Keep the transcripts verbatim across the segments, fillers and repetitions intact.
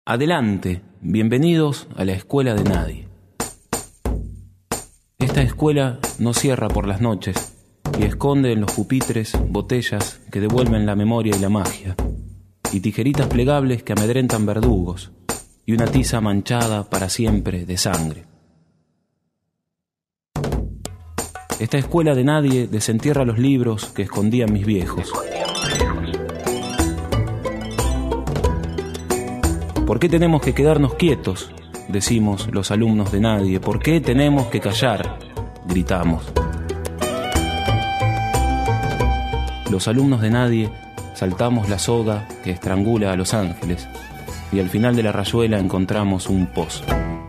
Adelante, bienvenidos a la escuela de nadie. Esta escuela no cierra por las noches y esconde en los pupitres botellas que devuelven la memoria y la magia, y tijeritas plegables que amedrentan verdugos, y una tiza manchada para siempre de sangre. Esta escuela de nadie desentierra los libros que escondían mis viejos. ¿Por qué tenemos que quedarnos quietos?, decimos los alumnos de nadie. ¿Por qué tenemos que callar?, gritamos. Los alumnos de nadie saltamos la soga que estrangula a los ángeles y al final de la rayuela encontramos un pozo.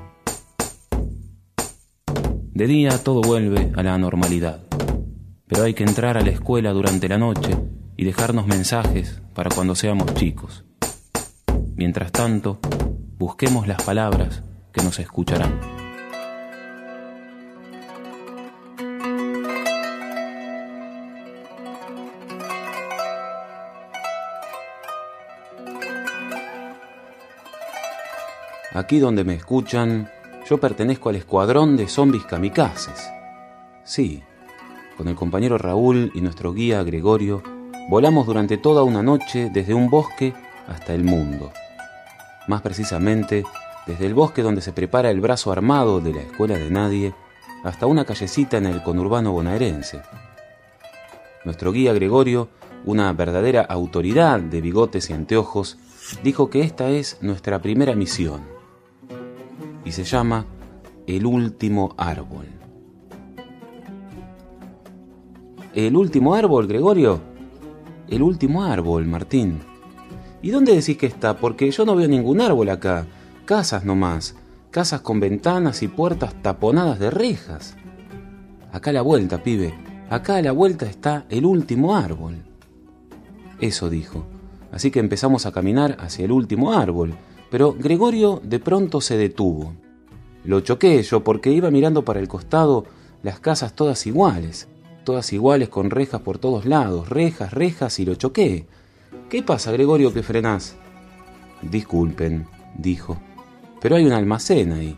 De día todo vuelve a la normalidad, pero hay que entrar a la escuela durante la noche y dejarnos mensajes para cuando seamos chicos. Mientras tanto, busquemos las palabras que nos escucharán. Aquí donde me escuchan, yo pertenezco al escuadrón de zombies kamikazes. Sí, con el compañero Raúl y nuestro guía Gregorio, volamos durante toda una noche desde un bosque hasta el mundo. Más precisamente, desde el bosque donde se prepara el brazo armado de la escuela de nadie, hasta una callecita en el conurbano bonaerense. Nuestro guía Gregorio, una verdadera autoridad de bigotes y anteojos, dijo que esta es nuestra primera misión, y se llama El Último Árbol. ¿El último árbol, Gregorio? El último árbol, Martín. ¿Y dónde decís que está? Porque yo no veo ningún árbol acá. Casas nomás. Casas con ventanas y puertas taponadas de rejas. Acá a la vuelta, pibe. Acá a la vuelta está el último árbol. Eso dijo. Así que empezamos a caminar hacia el último árbol. Pero Gregorio de pronto se detuvo. Lo choqué yo porque iba mirando para el costado las casas todas iguales. Todas iguales con rejas por todos lados. Rejas, rejas, y lo choqué. ¿Qué pasa, Gregorio, que frenás? Disculpen, dijo, pero hay un almacén ahí.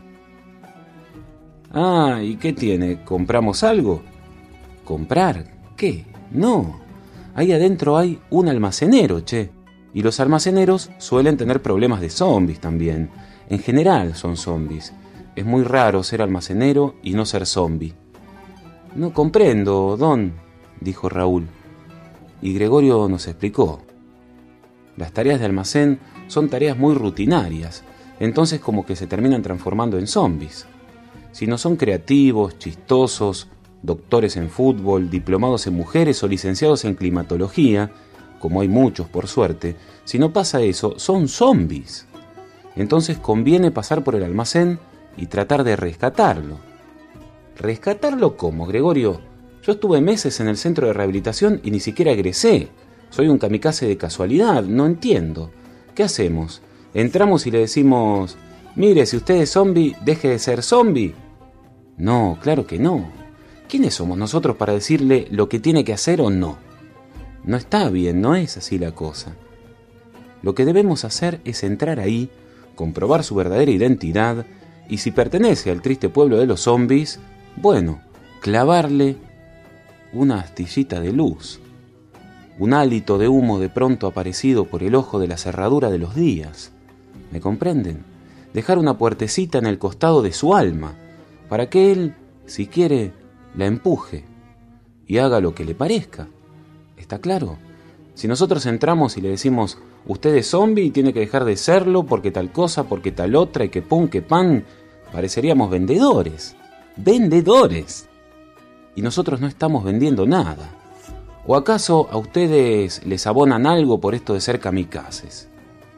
Ah, ¿y qué tiene? ¿Compramos algo? ¿Comprar? ¿Qué? No. Ahí adentro hay un almacenero, che. Y los almaceneros suelen tener problemas de zombies también. En general son zombies. Es muy raro ser almacenero y no ser zombie. No comprendo, don, dijo Raúl. Y Gregorio nos explicó. Las tareas de almacén son tareas muy rutinarias, entonces como que se terminan transformando en zombies. Si no son creativos, chistosos, doctores en fútbol, diplomados en mujeres o licenciados en climatología, como hay muchos por suerte, si no pasa eso, son zombies. Entonces conviene pasar por el almacén y tratar de rescatarlo. ¿Rescatarlo cómo, Gregorio? Yo estuve meses en el centro de rehabilitación y ni siquiera egresé. Soy un kamikaze de casualidad, no entiendo. ¿Qué hacemos? ¿Entramos y le decimos, mire, si usted es zombie, deje de ser zombie? No, claro que no. ¿Quiénes somos nosotros para decirle lo que tiene que hacer o no? No está bien, no es así la cosa. Lo que debemos hacer es entrar ahí, comprobar su verdadera identidad, y si pertenece al triste pueblo de los zombies, bueno, clavarle una astillita de luz. Un hálito de humo de pronto aparecido por el ojo de la cerradura de los días. ¿Me comprenden? Dejar una puertecita en el costado de su alma, para que él, si quiere, la empuje y haga lo que le parezca. ¿Está claro? Si nosotros entramos y le decimos, usted es zombie y tiene que dejar de serlo porque tal cosa, porque tal otra, y que pum, que pan, pareceríamos vendedores. ¡Vendedores! Y nosotros no estamos vendiendo nada. ¿O acaso a ustedes les abonan algo por esto de ser kamikazes?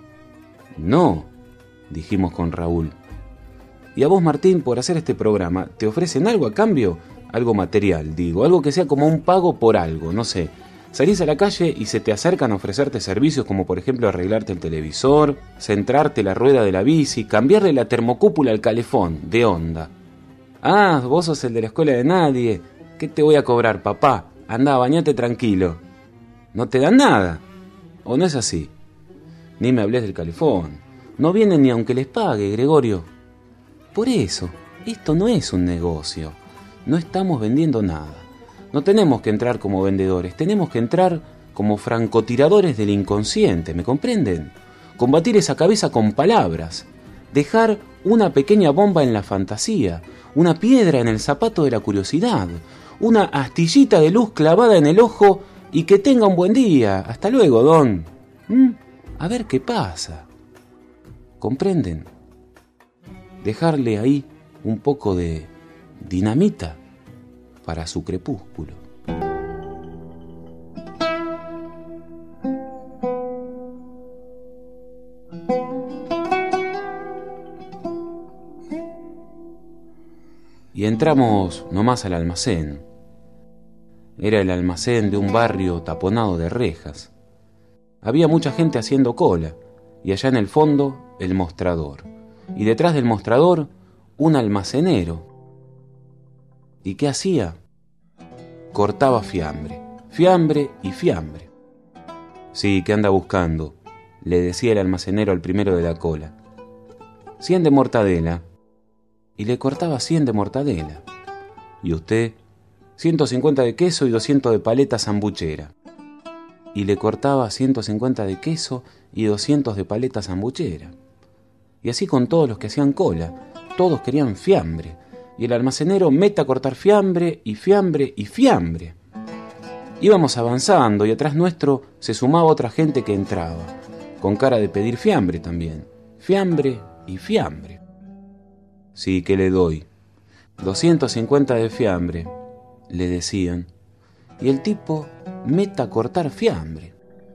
No, dijimos con Raúl. ¿Y a vos, Martín, por hacer este programa, te ofrecen algo a cambio? Algo material, digo, algo que sea como un pago por algo, no sé. Salís a la calle y se te acercan a ofrecerte servicios como por ejemplo arreglarte el televisor, centrarte la rueda de la bici, cambiarle la termocúpula al calefón, de onda. Ah, vos sos el de la escuela de nadie. ¿Qué te voy a cobrar, papá? Andá, bañate tranquilo. ¿No te dan nada? ¿O no es así? Ni me hables del calefón. No vienen ni aunque les pague, Gregorio. Por eso, esto no es un negocio. No estamos vendiendo nada. No tenemos que entrar como vendedores, tenemos que entrar como francotiradores del inconsciente, ¿me comprenden? Combatir esa cabeza con palabras. Dejar una pequeña bomba en la fantasía, una piedra en el zapato de la curiosidad, una astillita de luz clavada en el ojo y que tenga un buen día. Hasta luego, don. ¿Mm? A ver qué pasa. ¿Comprenden? Dejarle ahí un poco de dinamita para su crepúsculo. Y entramos nomás al almacén. Era el almacén de un barrio taponado de rejas. Había mucha gente haciendo cola, y allá en el fondo el mostrador. Y detrás del mostrador un almacenero. ¿Y qué hacía? Cortaba fiambre, fiambre y fiambre. Sí, ¿qué anda buscando?, le decía el almacenero al primero de la cola. Cien de mortadela. Y le cortaba cien de mortadela. ¿Y usted? ciento cincuenta de queso y doscientos de paleta sambuchera. Y le cortaba ciento cincuenta de queso y doscientos de paleta sambuchera. Y así con todos los que hacían cola. Todos querían fiambre. Y el almacenero mete a cortar fiambre y fiambre y fiambre. Íbamos avanzando y atrás nuestro se sumaba otra gente que entraba, con cara de pedir fiambre también. Fiambre y fiambre. Sí, ¿qué le doy? doscientos cincuenta de fiambre, le decían. Y el tipo mete a cortar fiambre.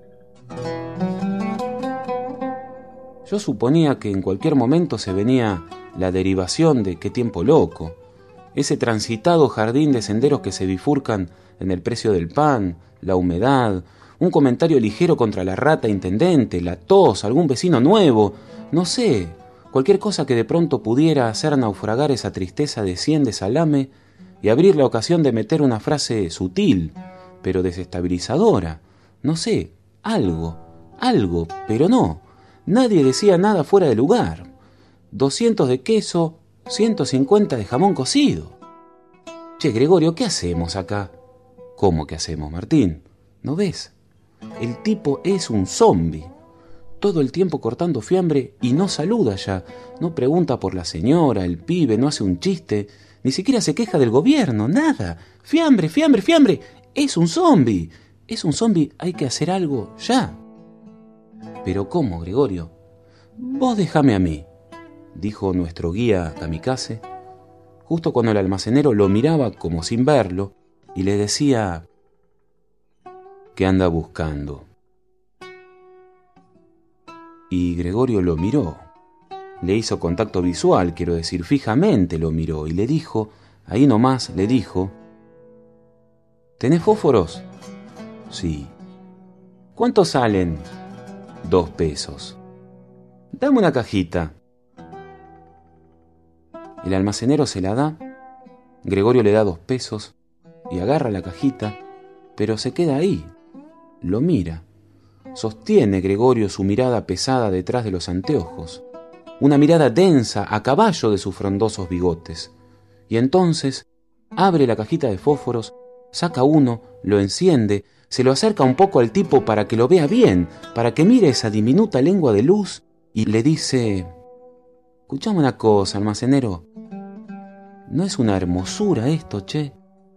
Yo suponía que en cualquier momento se venía la derivación de Qué tiempo loco, ese transitado jardín de senderos que se bifurcan en el precio del pan, la humedad, un comentario ligero contra la rata intendente, la tos, algún vecino nuevo, no sé, cualquier cosa que de pronto pudiera hacer naufragar esa tristeza de cien de salame y abrir la ocasión de meter una frase sutil, pero desestabilizadora, no sé, algo, algo, pero no, nadie decía nada fuera de lugar. doscientos de queso, ciento cincuenta de jamón cocido. Che, Gregorio, ¿qué hacemos acá? ¿Cómo que hacemos, Martín? ¿No ves? El tipo es un zombi. Todo el tiempo cortando fiambre y no saluda ya. No pregunta por la señora, el pibe, no hace un chiste. Ni siquiera se queja del gobierno, nada. Fiambre, fiambre, fiambre. Es un zombi. Es un zombi, hay que hacer algo ya. ¿Pero cómo, Gregorio? Vos déjame a mí, dijo nuestro guía kamikaze, justo cuando el almacenero lo miraba como sin verlo y le decía: ¿qué anda buscando? Y Gregorio lo miró, le hizo contacto visual, quiero decir, fijamente lo miró y le dijo, ahí nomás le dijo: ¿tenés fósforos? Sí. ¿Cuántos salen? Dos pesos. Dame una cajita. El almacenero se la da, Gregorio le da dos pesos y agarra la cajita, pero se queda ahí, lo mira. Sostiene Gregorio su mirada pesada detrás de los anteojos, una mirada densa a caballo de sus frondosos bigotes. Y entonces abre la cajita de fósforos, saca uno, lo enciende, se lo acerca un poco al tipo para que lo vea bien, para que mire esa diminuta lengua de luz y le dice: escuchame una cosa, almacenero, ¿no es una hermosura esto, che?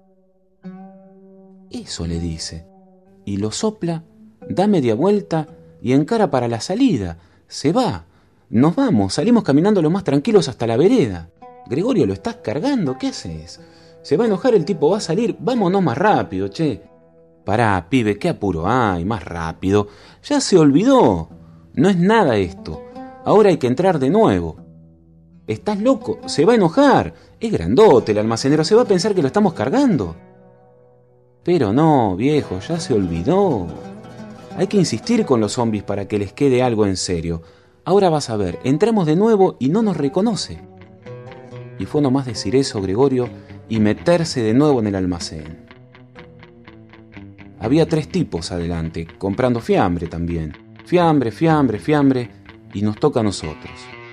Eso le dice, y lo sopla, da media vuelta y encara para la salida. Se va, nos vamos, salimos caminando lo más tranquilos hasta la vereda. Gregorio, ¿lo estás cargando? ¿Qué haces? Se va a enojar, el tipo va a salir, vámonos más rápido, che. Pará, pibe, qué apuro hay, más rápido. Ya se olvidó, no es nada esto, ahora hay que entrar de nuevo. ¿Estás loco? Se va a enojar, es grandote el almacenero, se va a pensar que lo estamos cargando. Pero no, viejo, ya se olvidó. Hay que insistir con los zombies para que les quede algo en serio. Ahora vas a ver, entramos de nuevo y no nos reconoce. Y fue nomás decir eso, Gregorio, y meterse de nuevo en el almacén. Había tres tipos adelante, comprando fiambre también. Fiambre, fiambre, fiambre, y nos toca a nosotros.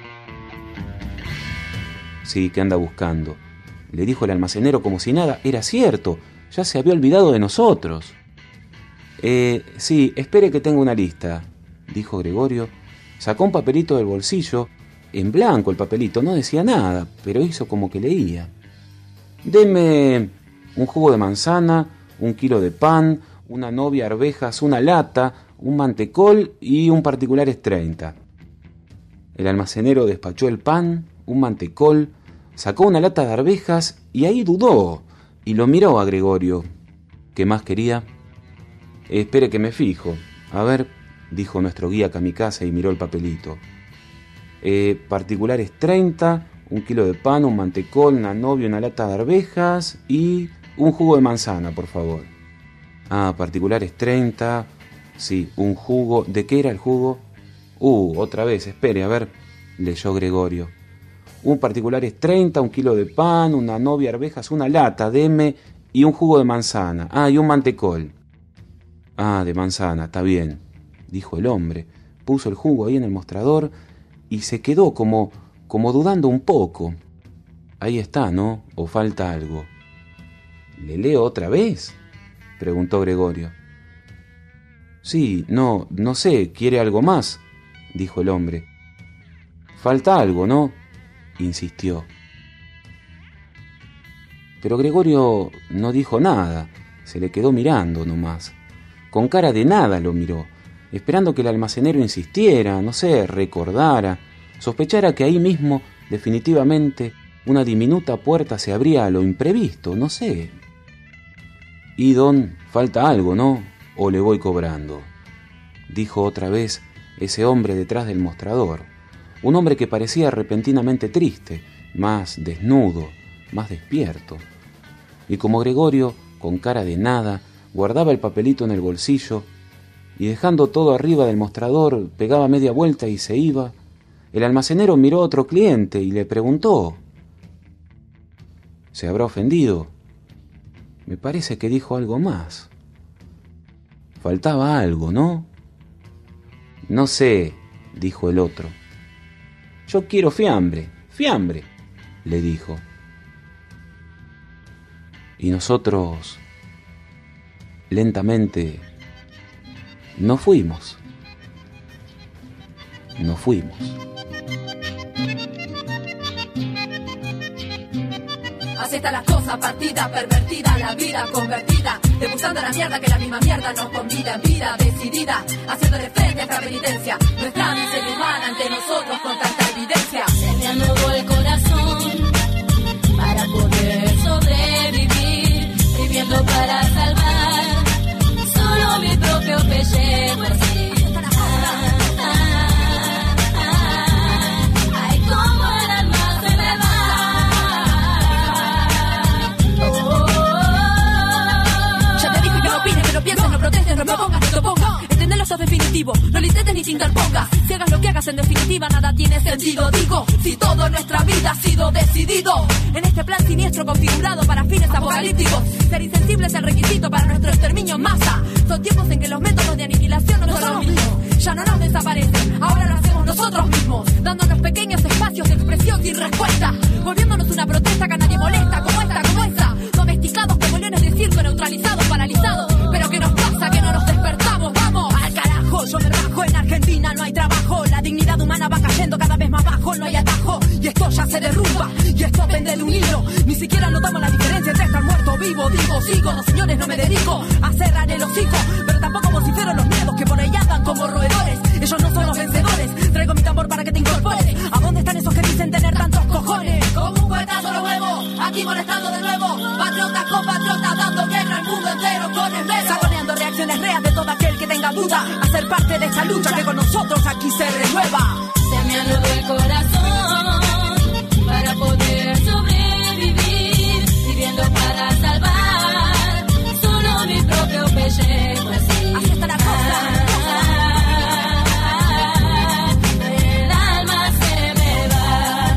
Sí, ¿qué anda buscando?, le dijo el almacenero como si nada. Era cierto, ya se había olvidado de nosotros. Eh, sí, espere que tengo una lista, dijo Gregorio. Sacó un papelito del bolsillo, en blanco el papelito, no decía nada, pero hizo como que leía. Deme un jugo de manzana, un kilo de pan, una novia arvejas, una lata, un mantecol y un particulares treinta. El almacenero despachó el pan, un mantecol, sacó una lata de arvejas y ahí dudó y lo miró a Gregorio. ¿Qué más quería? Espere que me fijo. A ver, dijo nuestro guía kamikaze y miró el papelito. Eh, particulares treinta, un kilo de pan, un mantecol, una novia, una lata de arvejas y un jugo de manzana, por favor. Ah, particulares treinta, sí, un jugo. ¿De qué era el jugo? Uh, otra vez, espere, a ver, leyó Gregorio. Un particulares treinta, un kilo de pan, una novia, arvejas, una lata, deme, y un jugo de manzana. Ah, y un mantecol. Ah, de manzana, está bien, dijo el hombre. Puso el jugo ahí en el mostrador y se quedó como, como dudando un poco. Ahí está, ¿no? ¿O falta algo? ¿Le leo otra vez?, preguntó Gregorio. Sí, no, no sé, ¿quiere algo más?, dijo el hombre. Falta algo, ¿no?, insistió. Pero Gregorio no dijo nada, se le quedó mirando nomás. Con cara de nada lo miró, esperando que el almacenero insistiera, no sé, recordara, sospechara que ahí mismo, definitivamente, una diminuta puerta se abría a lo imprevisto, no sé. Y don, falta algo, ¿no? ¿O le voy cobrando?, dijo otra vez ese hombre detrás del mostrador. Un hombre que parecía repentinamente triste, más desnudo, más despierto. Y como Gregorio, con cara de nada, guardaba el papelito en el bolsillo y dejando todo arriba del mostrador, pegaba media vuelta y se iba, el almacenero miró a otro cliente y le preguntó. ¿Se habrá ofendido? Me parece que dijo algo más. Faltaba algo, ¿no? No sé, dijo el otro. Yo quiero fiambre, fiambre, le dijo. Y nosotros, lentamente, nos fuimos. Nos fuimos. Así está la cosa, partida, pervertida, la vida convertida, degustando la mierda que la misma mierda nos convida en vida decidida, haciéndole frente a esta penitencia, nuestra miseria humana ante nosotros con tanta evidencia. Se me anudó el corazón para poder sobrevivir, viviendo para salvar solo mi propio pellejo así. Ay, como el alma se me va. No protestes, no propongas, no te opongas. Entenderlo sos definitivo, no lo intentes ni te interpongas. Si hagas lo que hagas, en definitiva nada tiene sentido. Digo, si toda nuestra vida ha sido decidido en este plan siniestro configurado para fines apocalípticos, ser insensible es el requisito para nuestro exterminio en masa. Son tiempos en que los métodos de aniquilación no son los mismos. Ya no nos desaparecen, ahora lo hacemos nosotros mismos, dándonos pequeños espacios de expresión sin respuesta, volviéndonos una protesta que a nadie molesta, como esta, como esta. Domesticados como leones de circo, neutralizados, paralizados. Pero ¿qué nos pasa? Que no nos despertamos, vamos al carajo. Yo me rajo, en Argentina no hay trabajo, la dignidad humana va cayendo cada vez más bajo, no hay atajo, y esto ya se derrumba, y esto pende de un hilo. Ni siquiera notamos la diferencia entre estar muerto o vivo. Digo, sigo, no señores, no me dedico a cerrar el hocico, pero tampoco vocifero los miedos que por ahí andan como roedores. Ellos no son los vencedores, traigo mi tambor para que te incorpores. ¿A dónde están esos que dicen tener tantos cojones? Como un cohetazo lo huevo, aquí molestando de nuevo. Patriotas con patriotas, dando guerra al mundo entero con esmero. Saconeando reacciones reas de todo aquel que tenga duda a ser parte de esta lucha que con nosotros aquí se renueva. Se me anudó el corazón para poder sobrevivir, viviendo para salvar solo mi propio pellejo así. Así está la cosa. El alma se me va.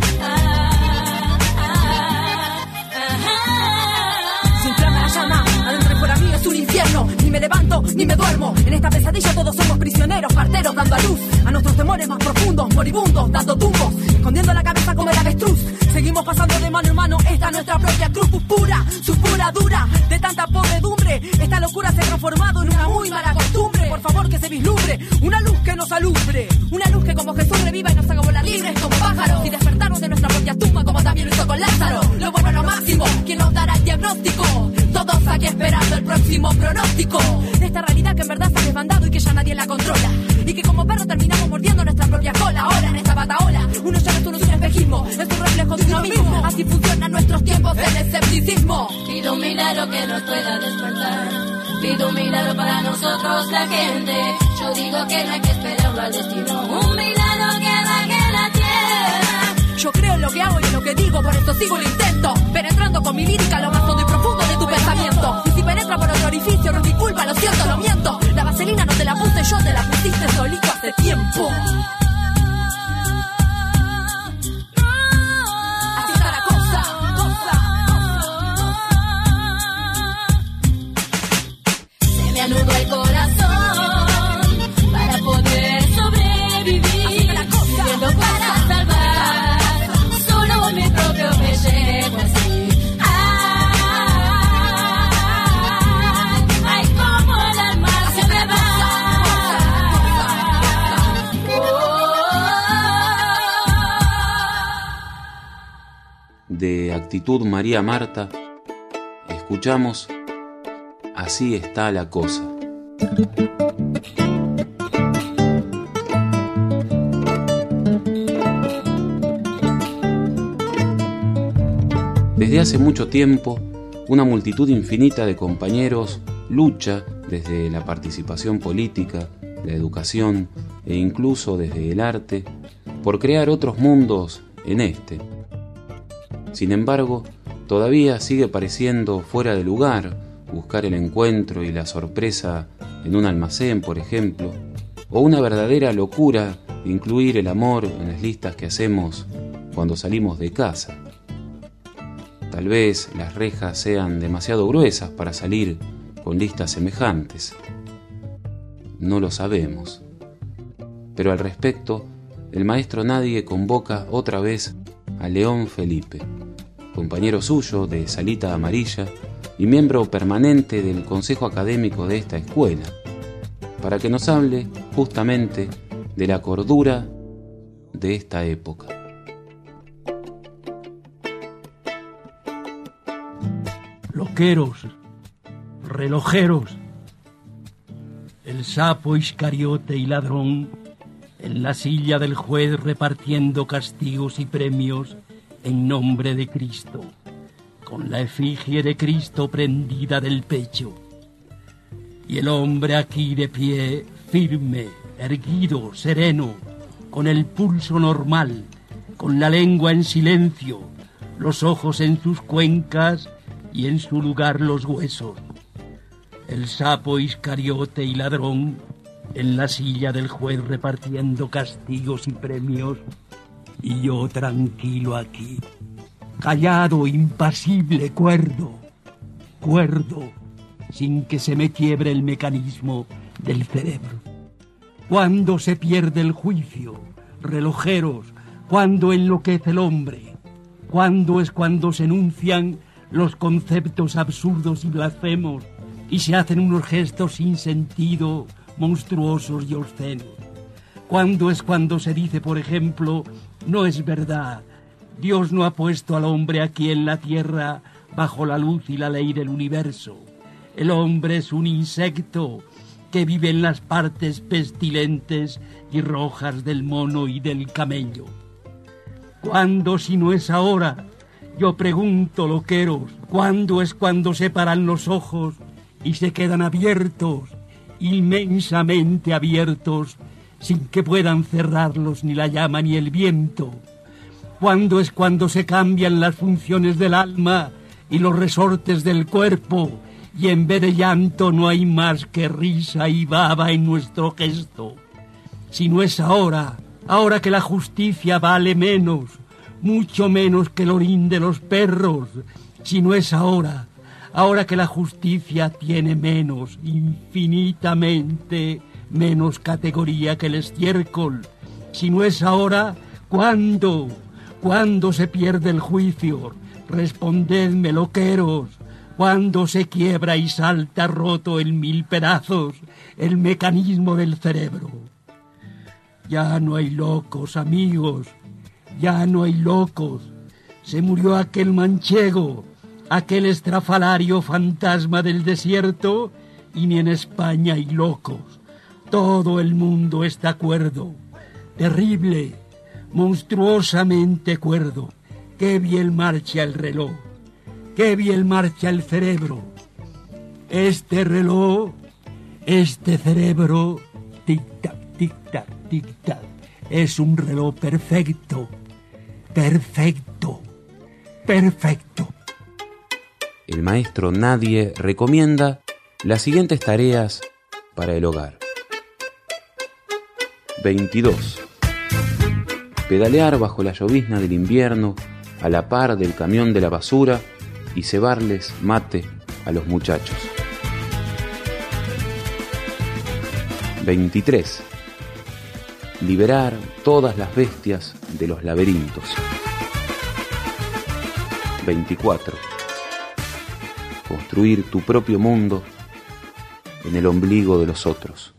Se inflama la llama, adentro y fuera mío es un infierno. Ni me levanto, ni me duermo. En esta pesadilla todos somos prisioneros, parteros dando a luz a nuestros temores más profundos, moribundos, dando tumbos, escondiendo la cabeza como el avestruz. Seguimos pasando de mano en mano, esta nuestra propia cruz pura, su pura dura, de tanta podredumbre. Esta locura se ha transformado en una muy mala costumbre. Por favor que se vislumbre, una luz que nos alumbre, una luz que como Jesús reviva y nos haga volar libres como pájaros y despertarnos de nuestra propia tumba como también lo hizo con Lázaro. Lo bueno, lo máximo, ¿quién nos dará el diagnóstico? Todos aquí esperando el próximo pronóstico de esta realidad que en verdad se ha desbandado y que ya nadie la controla, y que como perro terminamos mordiendo nuestra propia cola. Ahora en esta bataola uno ya no es un espejismo, es un reflejo de uno mismo. Así funcionan nuestros tiempos del escepticismo. Pido un milagro que nos pueda despertar, pido un milagro para nosotros la gente. Yo digo que no hay que esperarlo al destino, un milagro que baje la tierra. Yo creo en lo que hago y en lo que digo, por esto sigo el intento, penetrando con mi lírica lo más hondo y profundo de tu pensamiento. Y si penetra por otro orificio no es mi culpa, lo siento, lo miento. La vaselina no te la puse yo, te la pusiste solito hace tiempo. Así está la cosa, cosa. Se me anudó el corazón para poder sobrevivir, viviendo para salvar solo mi propio pellejo así. Ay, como el alma se me va. De Actitud María Marta, escuchamos Así está la cosa. Desde hace mucho tiempo, una multitud infinita de compañeros lucha desde la participación política, la educación e incluso desde el arte por crear otros mundos en este. Sin embargo, todavía sigue pareciendo fuera de lugar buscar el encuentro y la sorpresa en un almacén, por ejemplo, o una verdadera locura incluir el amor en las listas que hacemos cuando salimos de casa. Tal vez las rejas sean demasiado gruesas para salir con listas semejantes. No lo sabemos. Pero al respecto, el maestro Nadie convoca otra vez a León Felipe, compañero suyo de Salita Amarilla y miembro permanente del consejo académico de esta escuela, para que nos hable justamente de la cordura de esta época. Loqueros, relojeros, el sapo Iscariote y ladrón en la silla del juez repartiendo castigos y premios en nombre de Cristo, con la efigie de Cristo prendida del pecho. Y el hombre aquí de pie, firme, erguido, sereno, con el pulso normal, con la lengua en silencio, los ojos en sus cuencas y en su lugar los huesos. El sapo Iscariote y ladrón en la silla del juez repartiendo castigos y premios, y yo tranquilo aquí, callado, impasible, cuerdo, cuerdo, sin que se me quiebre el mecanismo del cerebro. ¿Cuándo se pierde el juicio, relojeros? ¿Cuándo enloquece el hombre? ¿Cuándo es cuando se enuncian los conceptos absurdos y blasfemos y se hacen unos gestos sin sentido, monstruosos y obscenos? ¿Cuándo es cuando se dice, por ejemplo, no es verdad, Dios no ha puesto al hombre aquí en la tierra bajo la luz y la ley del universo? El hombre es un insecto que vive en las partes pestilentes y rojas del mono y del camello. ¿Cuándo si no es ahora? Yo pregunto, loqueros, ¿cuándo es cuando se paran los ojos y se quedan abiertos, inmensamente abiertos, sin que puedan cerrarlos ni la llama ni el viento? ¿Cuándo es cuando se cambian las funciones del alma y los resortes del cuerpo, y en vez de llanto no hay más que risa y baba en nuestro gesto? Si no es ahora, ahora que la justicia vale menos, mucho menos que el orín de los perros, si no es ahora, ahora que la justicia tiene menos, infinitamente menos categoría que el estiércol. Si no es ahora, ¿cuándo? ¿Cuándo se pierde el juicio? Respondedme, loqueros. ¿Cuándo se quiebra y salta roto en mil pedazos el mecanismo del cerebro? Ya no hay locos, amigos. Ya no hay locos. Se murió aquel manchego, aquel estrafalario fantasma del desierto, y ni en España hay locos. Todo el mundo está cuerdo. Terrible, monstruosamente cuerdo. Qué bien marcha el reloj. Qué bien marcha el cerebro. Este reloj, este cerebro, tic-tac, tic-tac, tic-tac, es un reloj perfecto, perfecto, perfecto. El maestro Nadie recomienda las siguientes tareas para el hogar. veintidós. Pedalear bajo la llovizna del invierno a la par del camión de la basura y cebarles mate a los muchachos. veintitrés. Liberar todas las bestias de los laberintos. veinticuatro. Construir tu propio mundo en el ombligo de los otros.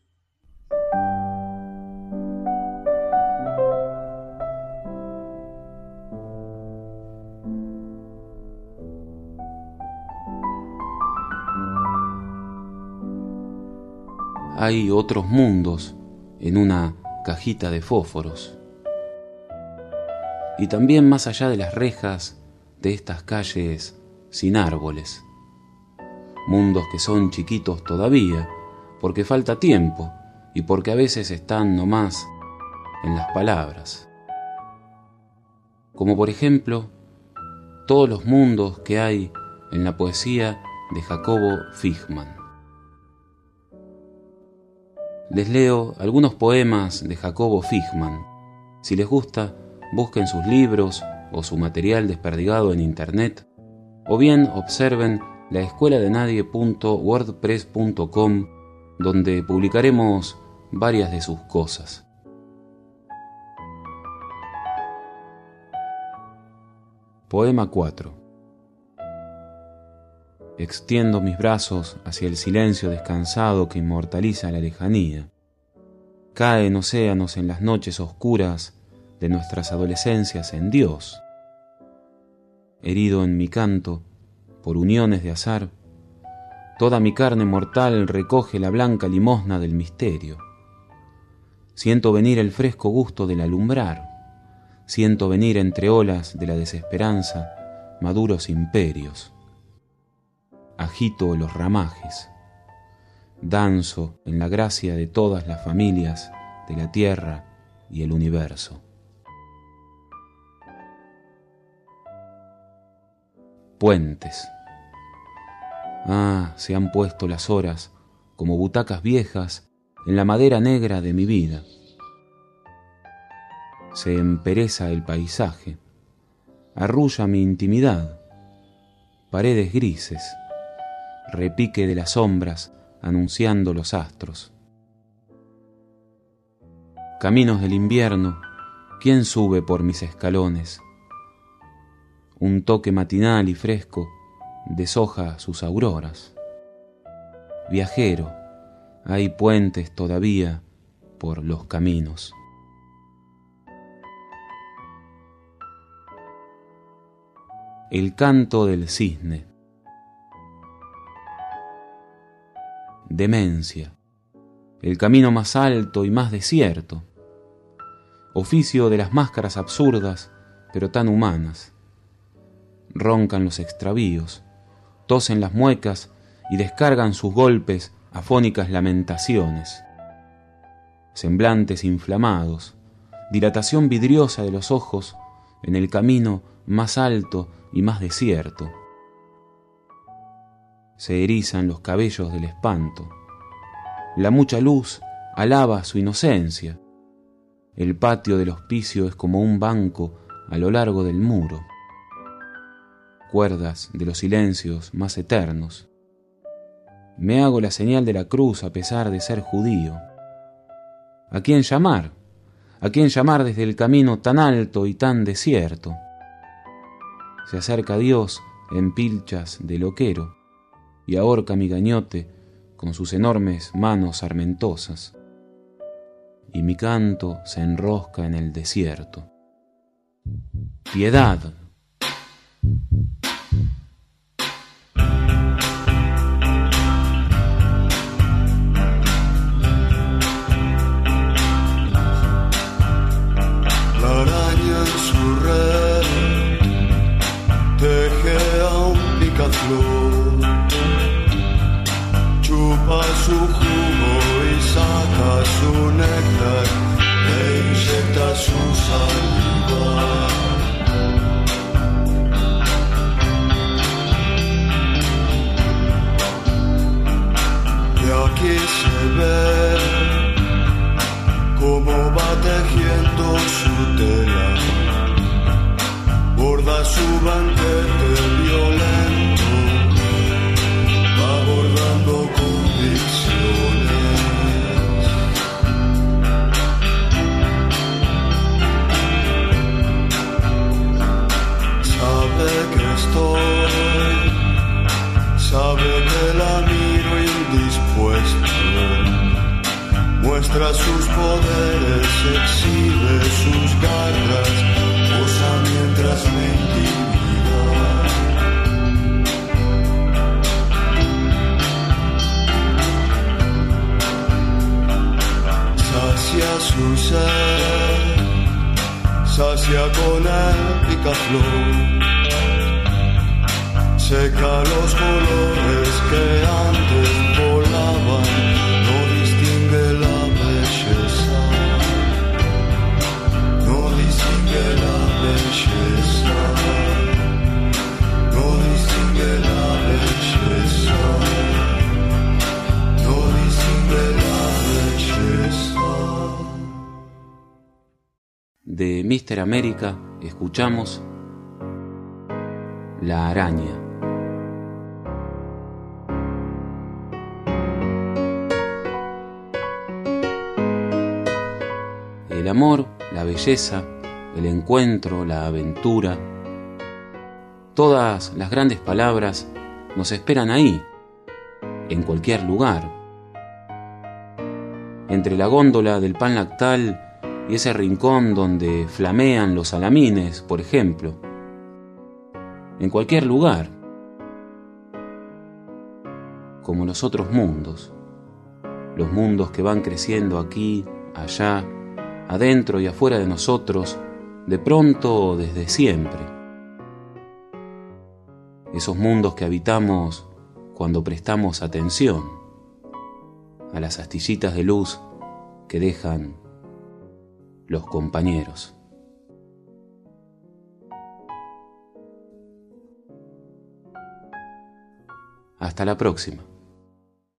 Hay otros mundos en una cajita de fósforos. Y también más allá de las rejas de estas calles sin árboles. Mundos que son chiquitos todavía, porque falta tiempo y porque a veces están nomás en las palabras. Como por ejemplo, todos los mundos que hay en la poesía de Jacobo Fichmann. Les leo algunos poemas de Jacobo Fichmann. Si les gusta, busquen sus libros o su material desperdigado en internet, o bien observen la escuela de nadie punto wordpress punto com, donde publicaremos varias de sus cosas. Poema cuatro. Extiendo mis brazos hacia el silencio descansado que inmortaliza la lejanía. Caen océanos en las noches oscuras de nuestras adolescencias en Dios. Herido en mi canto, por uniones de azar, toda mi carne mortal recoge la blanca limosna del misterio. Siento venir el fresco gusto del alumbrar, siento venir entre olas de la desesperanza maduros imperios. Agito los ramajes, danzo en la gracia de todas las familias de la tierra y el universo. Puentes. Ah, se han puesto las horas como butacas viejas en la madera negra de mi vida. Se empereza el paisaje, arrulla mi intimidad, paredes grises, repique de las sombras anunciando los astros. Caminos del invierno, ¿quién sube por mis escalones? Un toque matinal y fresco deshoja sus auroras. Viajero, hay puentes todavía por los caminos. El canto del cisne. Demencia, el camino más alto y más desierto. Oficio de las máscaras absurdas, pero tan humanas. Roncan los extravíos, tosen las muecas y descargan sus golpes afónicas lamentaciones. Semblantes inflamados, dilatación vidriosa de los ojos en el camino más alto y más desierto. Se erizan los cabellos del espanto. La mucha luz alaba su inocencia. El patio del hospicio es como un banco a lo largo del muro. cuerdas de los silencios más eternos. Me hago la señal de la cruz a pesar de ser judío. ¿A quién llamar? ¿A quién llamar desde el camino tan alto y tan desierto? Se acerca Dios en pilchas de loquero y ahorca mi gañote con sus enormes manos armentosas. Y mi canto se enrosca en el desierto. ¡Piedad! La araña en su red teje a un picaflor, chupa su jugo y saca su néctar e inyecta su saliva. Y aquí se ve cómo va tejiendo su tela, borda su banquete violento, va bordando convicciones. Sabe que estoy, sabe que la miro indispuesto. Muestra sus poderes, exhibe sus garras, posa mientras me intimida. Sacia su sed, sacia con el picaflor, seca los colores que antes volaban. No distingue la belleza, no distingue la belleza, no distingue la belleza, no distingue la belleza. De míster América escuchamos La araña. El amor, la belleza, el encuentro, la aventura, todas las grandes palabras nos esperan ahí, en cualquier lugar. Entre la góndola del pan lactal y ese rincón donde flamean los salamines, por ejemplo. En cualquier lugar. Como los otros mundos. Los mundos que van creciendo aquí, allá, adentro y afuera de nosotros, de pronto o desde siempre. Esos mundos que habitamos cuando prestamos atención a las astillitas de luz que dejan los compañeros. Hasta la próxima.